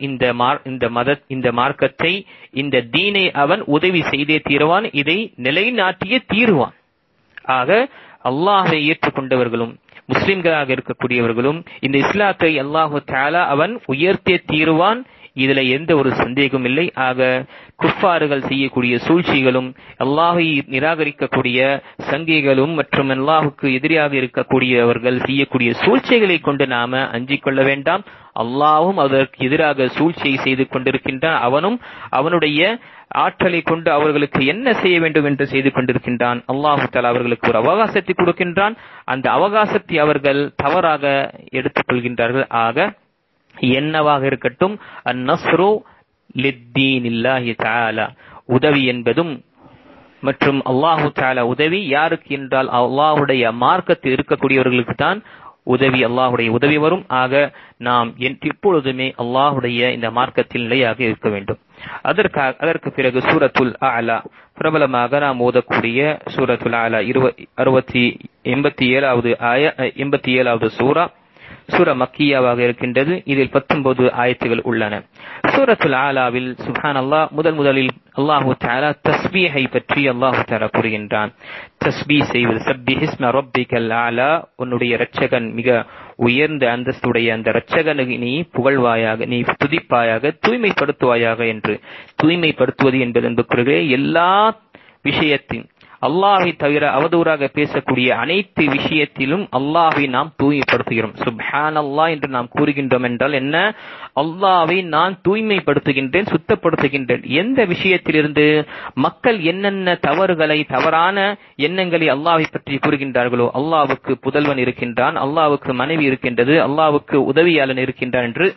இந்த மார்க்கத்தை இந்த தீனை அவன் உதவி செய்தே தீருவான், இதை நிலைநாட்டியே தீருவான். ஆக அல்லாஹ்வை ஏற்றுக்கொண்டவர்களும் முஸ்லிம்களாக இருக்கக்கூடியவர்களும் இந்த இஸ்லாத்தை அல்லாஹு தஆலா அவன் உயர்த்தே தீருவான், இதுல எந்த ஒரு சந்தேகம் இல்லை. ஆக குஃபார்கள் செய்யக்கூடிய சூழ்ச்சிகளும் அல்லாஹை நிராகரிக்கக்கூடிய சங்கிகளும் மற்றும் அல்லாஹுக்கு எதிராக இருக்கக்கூடியவர்கள் செய்யக்கூடிய சூழ்ச்சிகளை கொண்டு நாம அஞ்சிக் கொள்ள வேண்டாம். அல்லாஹும் அதற்கு எதிராக சூழ்ச்சியை செய்து கொண்டிருக்கின்றான், அவனும் அவனுடைய ஆற்றலை கொண்டு அவர்களுக்கு என்ன செய்ய வேண்டும் என்று செய்து கொண்டிருக்கின்றான். அல்லாஹு தஆலா அவர்களுக்கு ஒரு அவகாசத்தை கொடுக்கின்றான், அந்த அவகாசத்தை அவர்கள் தவறாக எடுத்துக் கொள்கின்றார்கள். ஆக என்னவாக இருக்கட்டும், அந்நஸ்ரு லித்தீனில்லாஹி தஆலா, உதவி என்பதும் மற்றும் அல்லாஹு தஆலா உதவி யாருக்கு என்றால் அல்லாஹ்வுடைய மார்க்கத்தில் இருக்கக்கூடியவர்களுக்கு தான் உதவி, அல்லாஹ்வுடைய உதவி வரும். ஆக நாம் எப்பொழுதுமே அல்லாஹ்வுடைய இந்த மார்க்கத்தில் நிலையாக இருக்க வேண்டும். அதற்கு பிறகு சூரத்துல் அலா, பிரபலமாக நாம் ஓதக்கூடிய சூரத்துல் அலா 87வது சூரா, சூரா மக்கியாவாக இருக்கின்றது. இதில் 19 ஆயத்துகள் உள்ளன. சூரத்துல் ஆலாவில் சுப்ஹானல்லாஹ் முதலில் அல்லாஹு தஆலா தஸ்பீஹை பற்றி அல்லாஹு தஆலா கூறுகின்றான். தஸ்பீஹ் செய்வது, சப்பிஹிஸ்ம ரப்பிக்கல் ஆலா, உன்னுடைய இரட்சகன் மிக உயர்ந்த அந்தஸ்துடைய அந்த இரட்சகனை நீ புகழ்வாயாக, நீ துதிப்பாயாக, தூய்மைப்படுத்துவாயாக என்று. தூய்மைப்படுத்துவது என்பது என்பதற்கு எல்லா விஷயத்தின் அல்லாஹை தவிர அவதூறாக பேசக்கூடிய அனைத்து விஷயத்திலும் அல்லாஹை நாம் தூய்மைப்படுத்துகிறோம். சுப்ஹானல்லாஹ் என்று நாம் கூறுகின்றோம் என்றால் என்ன? அல்லாஹை நான் தூய்மைப்படுத்துகின்றேன், சுத்தப்படுத்துகின்றேன். எந்த விஷயத்திலிருந்து? மக்கள் என்னென்ன தவறுகளை, தவறான எண்ணங்களை அல்லாஹை பற்றி கூறுகின்றார்களோ, அல்லாஹ்வுக்கு புதல்வன் இருக்கின்றான், அல்லாஹ்வுக்கு மனைவி இருக்கின்றது, அல்லாஹ்வுக்கு உதவியாளன் இருக்கின்றான் என்று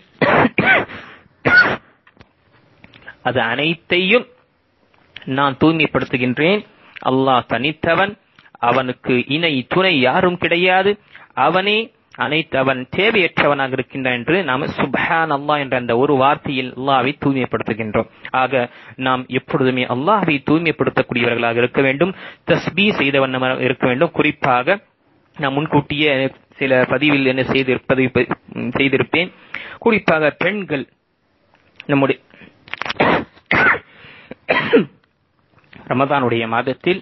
அது அனைத்தையும் நான் தூய்மைப்படுத்துகின்றேன். அல்லாஹ் தனித்தவன், அவனுக்கு இணை துணை யாரும் கிடையாது, அவனே அவன் தேவையற்றவனாக இருக்கின்றான் என்று நாம் சுப்ஹானல்லாஹ் என்ற அந்த ஒரு வார்த்தையில் அல்லாஹ்வை தூய்மைப்படுத்துகின்றோம். ஆக நாம் எப்பொழுதுமே அல்லாஹ்வை தூய்மைப்படுத்தக்கூடியவர்களாக இருக்க வேண்டும், தஸ்பீஹ் செய்தவண்ணமாக இருக்க வேண்டும். குறிப்பாக நான் முன்கூட்டியே சில பதிவில் என்ன செய்திருப்பேன். குறிப்பாக பெண்கள் நம்முடைய ரமதானுடைய மாதத்தில்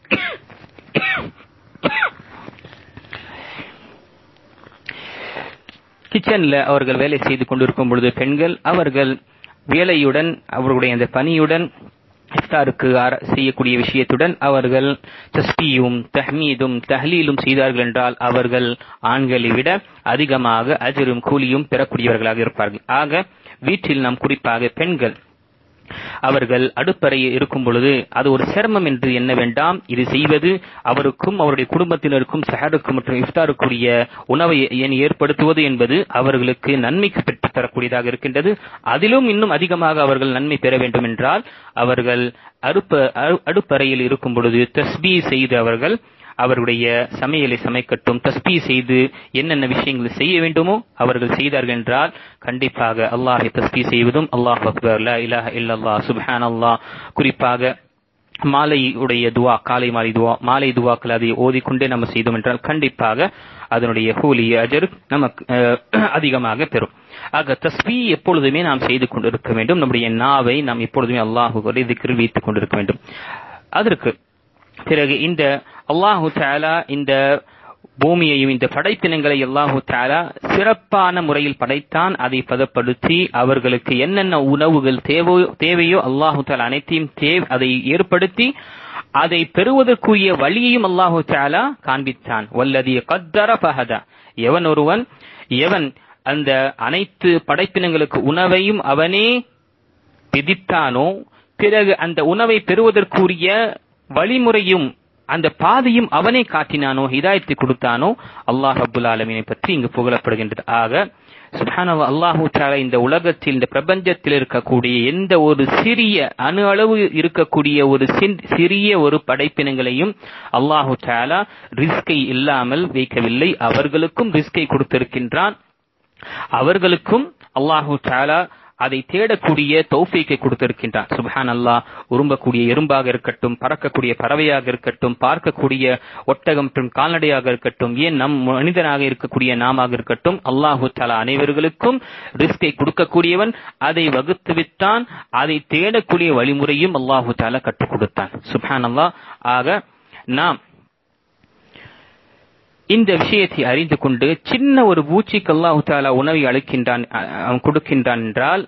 கிச்சன்ல அவர்கள் வேலை செய்து கொண்டிருக்கும் பொழுது பெண்கள் அவர்கள் வேலையுடன், அவர்களுடைய அந்த பணியுடன், இஃப்தாருக்கு செய்யக்கூடிய விஷயத்துடன் அவர்கள் தஸ்பீயும் தஹ்மீதும் தஹ்லீலும் செய்தார்கள் என்றால் அவர்கள் ஆண்களை விட அதிகமாக அஜரும் கூலியும் பெறக்கூடியவர்களாக இருப்பார்கள். ஆக வீட்டில் நாம் குறிப்பாக பெண்கள் அவர்கள் அடுப்பறையில் இருக்கும் பொழுது அது ஒரு சிரமம் என்று எண்ண வேண்டாம். இது செய்வது அவருக்கும் அவருடைய குடும்பத்தினருக்கும் சஹருக்கு மற்றும் இஃப்தாருக்குரிய உணவை ஏற்படுத்துவது என்பது அவர்களுக்கு நன்மைக்கு பெற்று தரக்கூடியதாக இருக்கின்றது. அதிலும் இன்னும் அதிகமாக அவர்கள் நன்மை பெற வேண்டும் என்றால் அவர்கள் அடுப்பறையில் இருக்கும் பொழுது தஸ்பீஹ் செய்து அவர்களுடைய சமையலை சமைக்கட்டும். தஸ்பீஹ் செய்து என்னென்ன விஷயங்கள் செய்ய வேண்டுமோ அவர்கள் செய்தார்கள் என்றால் கண்டிப்பாக அல்லாஹை தஸ்பீஹ் செய்வதும், அல்லாஹ் அக்பர், லா இலாஹ இல்லல்லாஹ், சுப்ஹானல்லாஹ், குறிப்பாக மாலையுடைய துவா, காலை மாலை துவாக்கள் அதை ஓதிக்கொண்டே நம்ம செய்தோம் என்றால் கண்டிப்பாக அதனுடைய கூலி அஜர் நமக்கு அதிகமாக பெறும். ஆக தஸ்பீஹ் எப்பொழுதுமே நாம் செய்து கொண்டிருக்க வேண்டும். நம்முடைய நாவை நாம் எப்பொழுதுமே அல்லாஹ்வுடைய திக்ரில் வைத்துக் கொண்டிருக்க வேண்டும். அதற்கு பிறகு இந்த அல்லாஹு தஆலா இந்த பூமியையும் இந்த படைப்பினங்களை அல்லாஹு தஆலா சிறப்பான முறையில் படைத்தான். அதை பதப்படுத்தி அவர்களுக்கு என்னென்ன உணவுகள் தேவையோ அல்லாஹு தஆலா அனைத்தையும் அதை ஏற்படுத்தி அதை பெறுவதற்குரிய வழியையும் அல்லாஹு தஆலா காண்பித்தான். வல்லதி கத்தர ஃபஹதா, எவன் அந்த அனைத்து படைப்பினங்களுக்கு உணவையும் அவனே விதித்தானோ, பிறகு அந்த உணவை பெறுவதற்குரிய வழிமுறையும் அந்த பாதையும் அவனே காட்டினானோ, ஹிதாயத்தை கொடுத்தானோ, அல்லாஹ் ரப்புல் ஆலமீனை பற்றி இங்கு புகழப்படுகின்றது. ஆக சுப்ஹானல்லாஹ், அல்லாஹு தஆலா இந்த உலகத்தில், இந்த பிரபஞ்சத்தில் இருக்கக்கூடிய எந்த ஒரு சிறிய அணு அளவு இருக்கக்கூடிய ஒரு சிறிய ஒரு படைப்பினங்களையும் அல்லாஹு தஆலா ரிஸ்கை இல்லாமல் வைக்கவில்லை. அவர்களுக்கும் ரிஸ்கை கொடுத்திருக்கின்றான். அவர்களுக்கும் அல்லாஹு தஆலா அதை தேடக்கூடிய தௌஃபீக்கை கொடுத்திருக்கின்றான். சுப்ஹானல்லாஹ், உரும்பக்கூடிய எறும்பாக இருக்கட்டும், பறக்கக்கூடிய பறவையாக இருக்கட்டும், பார்க்கக்கூடிய ஒட்டகம் மற்றும் கால்நடையாக இருக்கட்டும், ஏன் நம் மனிதனாக இருக்கக்கூடிய நாமாக இருக்கட்டும், அல்லாஹு தஆலா அனைவர்களுக்கும் ரிஸ்கை கொடுக்கக்கூடியவன். அதை வகுத்து விட்டான். அதை தேடக்கூடிய வழிமுறையும் அல்லாஹு தஆலா கற்றுக் கொடுத்தான். சுப்ஹானல்லாஹ். ஆக நாம் இந்த விஷயத்தை அறிந்து கொண்டு சின்ன ஒரு பூச்சிக்கு அல்லாஹு தஆலா உணவை அளிக்கின்றான், கொடுக்கின்றான் என்றால்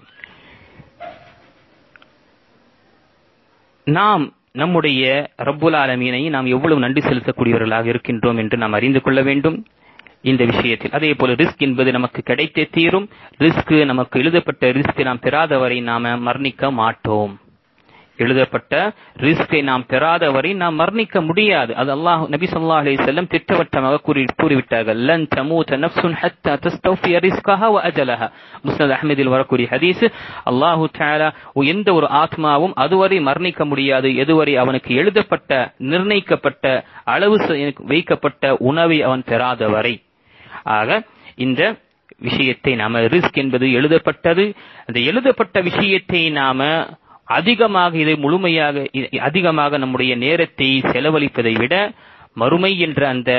நாம் நம்முடைய ரப்புல் ஆலமீனை நாம் எவ்வளவு நன்றி செலுத்தக்கூடியவர்களாக இருக்கின்றோம் என்று நாம் அறிந்து கொள்ள வேண்டும் இந்த விஷயத்தில். அதே போல ரிஸ்க் என்பது நமக்கு கிடைத்தே தீரும். ரிஸ்க் நமக்கு எழுதப்பட்ட ரிஸ்க் நாம் பெறாதவரை நாம மரணிக்க மாட்டோம். எழுதப்பட்ட ரிஸ்கை நாம் பெறாதவரை நாம் மரணிக்க முடியாது. அது அல்லாஹ் நபி ஸல்லல்லாஹு அலைஹி வஸல்லம் திட்டவட்டமாக கூறிவிட்டார்கள். லன் தமூத நஃப்ஸுன் ஹத்தா தஸ்தௌஃபிய ரிஸ்கஹா வ அஜலஹா. முஸ்னத் அஹ்மதில் வரக்கூடிய ஹதீஸ். அல்லாஹு தஆலா எந்த ஒரு ஆத்மாவும் அதுவரை மரணிக்க முடியாது எதுவரை அவனுக்கு எழுதப்பட்ட நிர்ணயிக்கப்பட்ட அளவு வைக்கப்பட்ட உணவை அவன் பெறாதவரை. ஆக இந்த விஷயத்தை நாம ரிஸ்க் என்பது எழுதப்பட்டது. அந்த எழுதப்பட்ட விஷயத்தை நாம அதிகமாக இதை முழுமையாக அதிகமாக நம்முடைய நேரத்தை செலவழிப்பதை விட மறுமை என்ற அந்த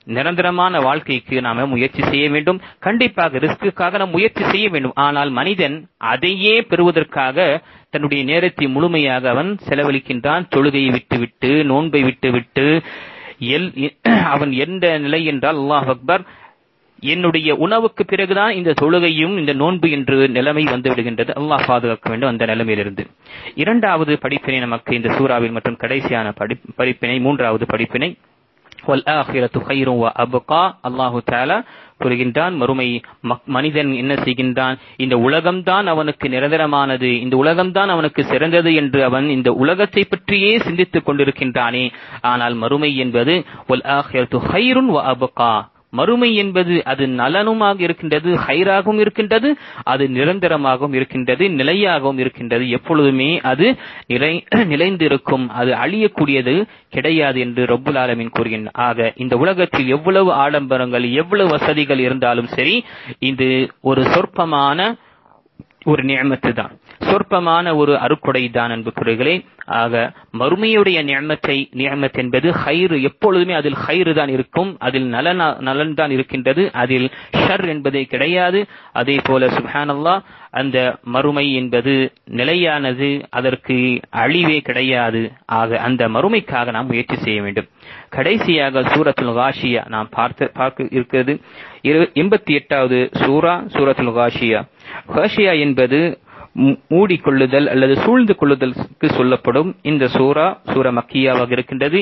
நிரந்தரமான வாழ்க்கைக்கு நாம முயற்சி செய்ய வேண்டும். கண்டிப்பாக ரிஸ்க்குக்காக நாம் முயற்சி செய்ய வேண்டும். ஆனால் மனிதன் அதையே பெறுவதற்காக தன்னுடைய நேரத்தை முழுமையாக அவன் செலவழிக்கின்றான். தொழுகையை விட்டுவிட்டு, நோன்பை விட்டுவிட்டு, அவன் எந்த நிலை என்றால் அல்லாஹ் அக்பர், என்னுடைய உணவுக்கு பிறகுதான் இந்த தொழுகையும் இந்த நோன்பு என்று நிலைமை வந்து விடுகின்றது. அல்லாஹ் பாதுகாக்க வேண்டும் அந்த நிலைமையிலிருந்து. இரண்டாவது படிப்பினை நமக்கு இந்த சூறாவில் மற்றும் கடைசியான படிப்பினை, மூன்றாவது படிப்பினை, வல்ஆகிரத்து கைரும் வ அப்கா. அல்லாஹு தஆலா கூறுகின்றான், மறுமை மனிதன் என்ன செய்கின்றான், இந்த உலகம்தான் அவனுக்கு நிரந்தரமானது, இந்த உலகம்தான் அவனுக்கு சிறந்தது என்று அவன் இந்த உலகத்தை பற்றியே சிந்தித்துக் கொண்டிருக்கின்றானே. ஆனால் மறுமை என்பது வல்ஆகிரத்து கைரும் வ அப்கா, மறுமை என்பது அது நலனுமாக இருக்கின்றது, ஹைராகவும் இருக்கின்றது, அது நிரந்தரமாகவும் இருக்கின்றது, நிலையாகவும் இருக்கின்றது. எப்பொழுதுமே அது நிலைந்திருக்கும், அது அழியக்கூடியது கிடையாது என்று ரப்புல் ஆலமீன் கூறுகின்றார். ஆக இந்த உலகத்தில் எவ்வளவு ஆடம்பரங்கள், எவ்வளவு வசதிகள் இருந்தாலும் சரி, இது ஒரு சொற்பமான ஒரு நிஅமத்து தான், சொற்பமான ஒரு அருட்கொடை தான் அன்புக்குரியவர்களே. ஆக மறுமையுடைய நிஅமத் என்பது ஹைர், எப்பொழுதுமே அதில் ஹைர் தான் இருக்கும், அதில் நலன் தான் இருக்கின்றது, அதில் ஷர் என்பதே கிடையாது. அதே போல சுப்ஹானல்லாஹ், அந்த மறுமை என்பது நிலையானது, அதற்கு அழிவே கிடையாது. ஆக அந்த மறுமைக்காக நாம் முயற்சி செய்ய வேண்டும். கடைசியாக சூரத்துல் காஷியா நாம் பார்க்க இருக்கிறது. 88வது சூரத்துல் காஷியா. காஷியா என்பது மூடிக்கொள்ளுதல் அல்லது சூழ்ந்து கொள்ளுதலுக்கு சொல்லப்படும். இந்த சூரா மக்கியாவாக இருக்கின்றது.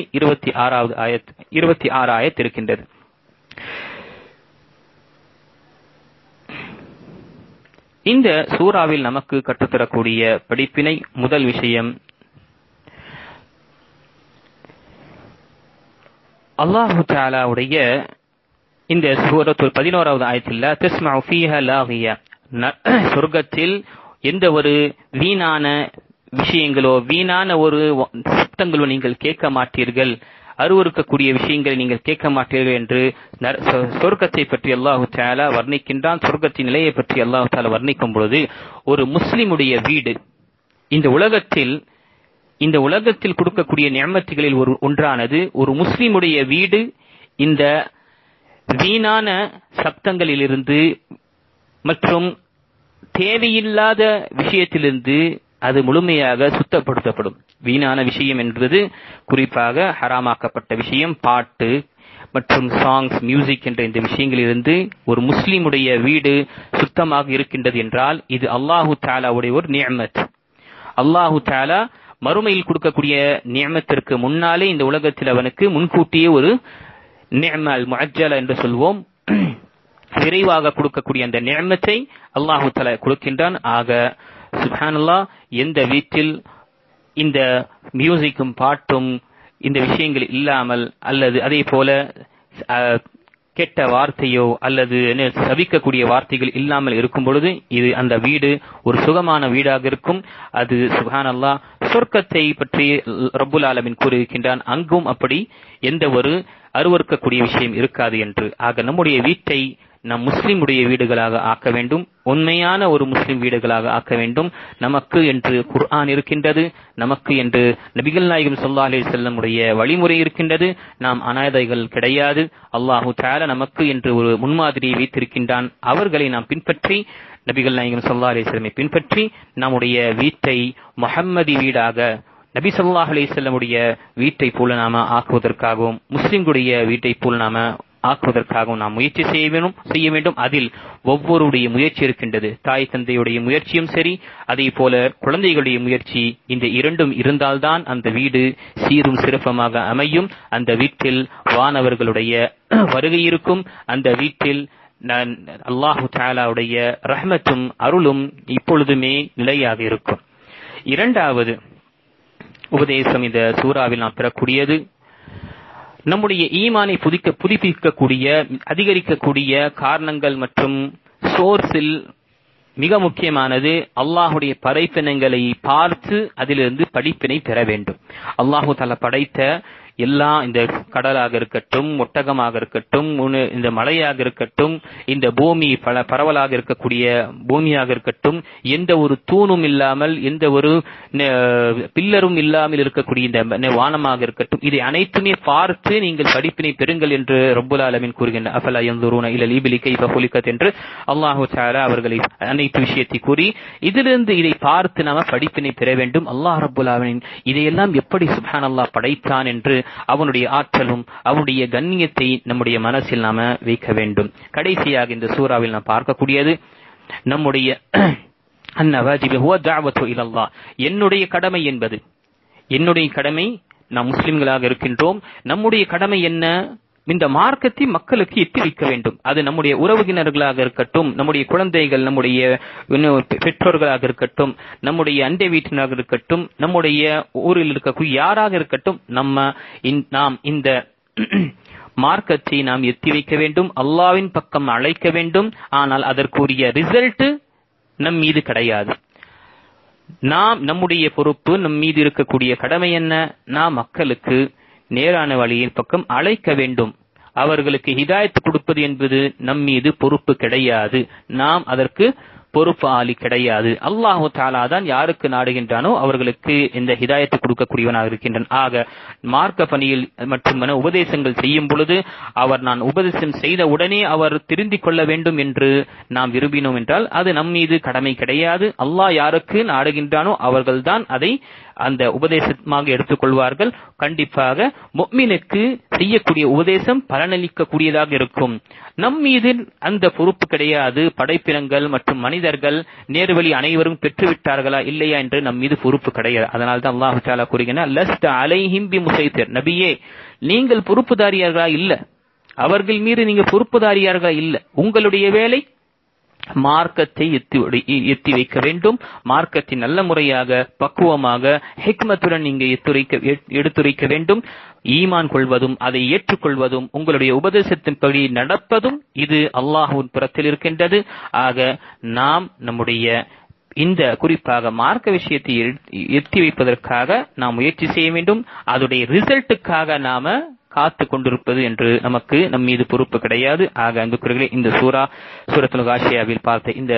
26 ஆயத் இருக்கின்றது. இந்த சூறாவில் நமக்கு கற்றுத்தரக்கூடிய படிப்பினை, முதல் விஷயம், அல்லாஹு தஆலாவுடைய இந்த சூரத்துல் 11வது ஆயத்தில் தஸ்மஉ ஃபீஹா லாகியா, சொர்க்கத்தில் எந்த ஒரு வீணான விஷயங்களோ வீணான ஒரு சத்தங்களோ நீங்கள் கேட்க மாட்டீர்கள், அருவருக்கக்கூடிய விஷயங்களை நீங்கள் கேட்க மாட்டீர்கள் என்று சொர்க்கத்தை பற்றி அல்லாஹு தஆலா வர்ணிக்கின்றான். சொர்க்கத்தின் நிலையை பற்றி அல்லாஹு தஆலா வர்ணிக்கும் பொழுது, ஒரு முஸ்லிமுடைய வீடு இந்த உலகத்தில் கொடுக்கக்கூடிய நிஅமத்துகளில் ஒன்றானது ஒரு முஸ்லிமுடைய வீடு இந்த வீணான சப்தங்களிலிருந்து மற்றும் தேவையில்லாத விஷயத்திலிருந்து அது முழுமையாக சுத்தப்படுத்தப்படும். வீணான விஷயம் என்பது குறிப்பாக ஹராமாக்கப்பட்ட விஷயம், பாட்டு மற்றும் சாங்ஸ், மியூசிக் என்ற இந்த விஷயங்களிலிருந்து ஒரு முஸ்லிமுடைய வீடு சுத்தமாக இருக்கின்றது என்றால் இது அல்லாஹு தஆலாவுடைய ஒரு நிஅமத். அல்லாஹு தஆலா மறுமையில் கொடுக்கக்கூடிய நிஅமத்திற்கு முன்னாலே இந்த உலகத்தில் அவனுக்கு முன்கூட்டியே ஒரு நிஅமல் முஅஜ்ஜல என்று சொல்வோம், விரைவாக கொடுக்கக்கூடிய அந்த நிஅமத்தை அல்லாஹு தஆலா கொடுக்கின்றான். ஆக சுப்ஹானல்லாஹ், எந்த வீட்டில் இந்த மியூசிக்கும் பாட்டும் இந்த விஷயங்கள் இல்லாமல், அல்லது அதே போல கெட்ட வார்த்தையோ அல்லது சபிக்கக்கூடிய வார்த்தைகள் இல்லாமல் இருக்கும் பொழுது இது அந்த வீடு ஒரு சுகமான வீடாக இருக்கும். அது சுப்ஹானல்லாஹ், சொர்க்கத்தை பற்றி ரப்புல் ஆலமீன் கூறியிருக்கின்றான், அங்கும் அப்படி எந்த ஒரு அருவருக்கக்கூடிய விஷயம் இருக்காது என்று. ஆக நம்முடைய வீட்டை நம் முஸ்லிமுடைய வீடுகளாக ஆக்க வேண்டும், உண்மையான ஒரு முஸ்லிம் வீடுகளாக ஆக்க வேண்டும். நமக்கு என்று குர்ஆன் இருக்கின்றது, நமக்கு என்று நபிகள் நாயகம் ஸல்லல்லாஹு அலைஹி வஸல்லம் உடைய வழிமுறை இருக்கின்றது. நாம் அனாதைகள் கிடையாது. அல்லாஹு தஆலா நமக்கு என்று ஒரு முன்மாதிரியை வைத்திருக்கின்றான். அவர்களை நாம் பின்பற்றி, நபிகள் நாயகம் ஸல்லல்லாஹு அலைஹி வஸல்லம் பின்பற்றி நம்முடைய வீட்டை முஹம்மதி வீடாக, நபி ஸல்லல்லாஹு அலைஹி வஸல்லம் உடைய வீட்டை போல நாம ஆக்குவதற்காகவும் முஸ்லிம்களுடைய வீட்டை போல நாம ஆக்குவதற்காகவும் நாம் முயற்சி செய்ய வேண்டும். அதில் ஒவ்வொருடைய முயற்சி இருக்கின்றது. தாய் தந்தையுடைய முயற்சியும் சரி, அதே போல குழந்தைகளுடைய முயற்சி, இந்த இரண்டும் இருந்தால்தான் அந்த வீடு சீரும் சிறப்பமாக அமையும். அந்த வீட்டில் வானவர்களுடைய வருகை இருக்கும். அந்த வீட்டில் அல்லாஹு தஆலாவுடைய ரஹ்மத்தும் அருளும் இப்பொழுதுமே நிலையாக இருக்கும். இரண்டாவது உபதேசம் இந்த சூறாவில் நாம் பெறக்கூடியது, நம்முடைய ஈமானை புதுப்பிக்கக்கூடிய அதிகரிக்கக்கூடிய காரணங்கள் மற்றும் சோர்ஸில் மிக முக்கியமானது அல்லாஹுடைய படைப்பினங்களை பார்த்து அதிலிருந்து படிப்பினை பெற வேண்டும். அல்லாஹு தஆலா படைத்த எல்லாம் இந்த கடலாக இருக்கட்டும், ஒட்டகமாக இருக்கட்டும், இந்த மலையாக இருக்கட்டும், இந்த பூமி பரவலாக இருக்கக்கூடிய பூமியாக இருக்கட்டும், எந்த ஒரு தூணும் இல்லாமல் எந்த ஒரு பில்லரும் இல்லாமல் இருக்கக்கூடிய இந்த வானமாக இருக்கட்டும், இதை அனைத்துமே பார்த்து நீங்கள் படிப்பினை பெறுங்கள் என்று ரப்புல் ஆலமீன் கூறுகின்றார். அஃபலா யன்துரூன இலல் இபிலி கைஃப குலிகத் என்று அல்லாஹு தஆலா அவர்களை அனைத்து விஷயத்தை கூறி இதிலிருந்து இதை பார்த்து நாம படிப்பினை பெற வேண்டும். அல்லாஹ் ரப்புல் ஆலமீன் இதையெல்லாம் எப்படி சுப்ஹானல்லாஹ் படைத்தான் என்று அவனுடைய ஆற்றலும் அவனுடைய கண்ணியத்தை நம்முடைய மனசில் நாம வைக்க வேண்டும். கடைசியாக இந்த சூறாவில் நாம் பார்க்கக்கூடியது நம்முடைய அன்னவாஜிபு ஹுவ தஅவத்து இலல்லாஹ். என்னுடைய கடமை என்பது, என்னுடைய கடமை, நாம் முஸ்லிம்களாக இருக்கின்றோம், நம்முடைய கடமை என்ன? இந்த மார்க்கத்தை மக்களுக்கு எத்தி வைக்க வேண்டும். அது நம்முடைய உறவினர்களாக இருக்கட்டும், நம்முடைய குழந்தைகள், நம்முடைய பெற்றோர்களாக இருக்கட்டும், நம்முடைய அண்டை வீட்டினராக இருக்கட்டும், நம்முடைய ஊரில் இருக்கக்கூடிய யாராக இருக்கட்டும், நாம் இந்த மார்க்கத்தை நாம் எத்தி வைக்க வேண்டும், அல்லாஹ்வின் பக்கம் அழைக்க வேண்டும். ஆனால் அதற்குரிய ரிசல்ட் நம் மீது கிடையாது. நம்முடைய பொறுப்பு, நம் மீது இருக்கக்கூடிய கடமை என்ன? நாம் மக்களுக்கு நேரான வழியின் பக்கம் அழைக்க வேண்டும். அவர்களுக்கு ஹிதாயத் கொடுப்பது என்பது நம் மீது பொறுப்பு கிடையாது. நாம் அதற்கு பொறுப்பு ஆளி கிடையாது. அல்லாஹு தஆலா தான் யாருக்கு நாடுகின்றானோ அவர்களுக்கு இந்த ஹிதாயத்தை கொடுக்கக்கூடியவனாக இருக்கின்றான். ஆக மார்க்க பணியில் மற்றும் உபதேசங்கள் செய்யும் பொழுது நான் உபதேசம் செய்த உடனே அவர் திருந்திக் கொள்ள வேண்டும் என்று நாம் விரும்பினோம் என்றால் அது நம் மீது கடமை கிடையாது. அல்லாஹ் யாருக்கு நாடுகின்றானோ அவர்கள்தான் அதை அந்த உபதேசமாக எடுத்துக்கொள்வார்கள். கண்டிப்பாக முஃமினுக்கு செய்யக்கூடிய உபதேசம் பலனளிக்க கூடியதாக இருக்கும். நம் மீது அந்த பொறுப்பு கிடையாது. படைப்பினங்கள் மற்றும் மனிதர்கள் நேர்வழி அனைவரும் பெற்றுவிட்டார்களா இல்லையா என்று நம் மீது பொறுப்பு கிடையாது. அதனால் தான் அல்லாஹ் தஆலா கூறுகிறார், லஸ்த அலைஹிம் பிமுஸைத்திர். நபியே, நீங்கள் பொறுப்புதாரியார்களா இல்ல, அவர்கள் மீது நீங்க பொறுப்புதாரியார்களா இல்ல. உங்களுடைய வேலை மார்க்கத்தை எத்தி வைக்க வேண்டும். மார்க்கத்தை நல்ல முறையாக பக்குவமாக ஹிக்மத்துடன் நீங்க எடுத்துரைக்க வேண்டும். ஈமான் கொள்வதும் அதை ஏற்றுக்கொள்வதும் உங்களுடைய உபதேசத்தின்படி நடப்பதும் இது அல்லாஹ்வின் புறத்தில் இருக்கின்றது. ஆக நாம் நம்முடைய இந்த குறிப்பாக மார்க்க விஷயத்தை எத்தி வைப்பதற்காக நாம் முயற்சி செய்ய வேண்டும். அதோடைய ரிசல்ட்டுக்காக நாம காத்து கொண்டிருப்பது என்று நம் மீது பொறுப்பு கிடையாது. ஆக அன்புக்குரியவர்களே, இந்த சூரத்துல் காஷியாவில் பார்த்த இந்த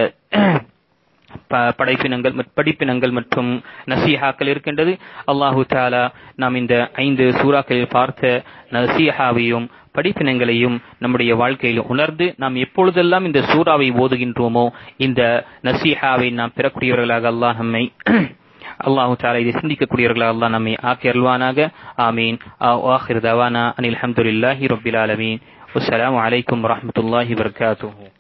படிப்பினங்கள் மற்றும் நசீஹாக்கள் இருக்கின்றது. அல்லாஹு தஆலா நாம் இந்த 5 சூறாக்களில் பார்த்த நசீஹாவையும் படிப்பினங்களையும் நம்முடைய வாழ்க்கையில் உணர்ந்து நாம் எப்பொழுதெல்லாம் இந்த சூறாவை ஓதுகின்றோமோ இந்த நசீஹாவை நாம் பெறக்கூடியவர்களாக அல்லாஹு தஆலா இதை சிந்திக்கக்கூடியவர்களாக அல்லாஹ் நம்மை ஆக்கி அருள்வானாக. ஆமீன். ஆகிர் தவானா அனில் ஹம்துலில்லாஹி ரப்பில் ஆலமீன். அஸ்ஸலாமு அலைக்கும் வரஹ்மத்துல்லாஹி வபரகாத்துஹு.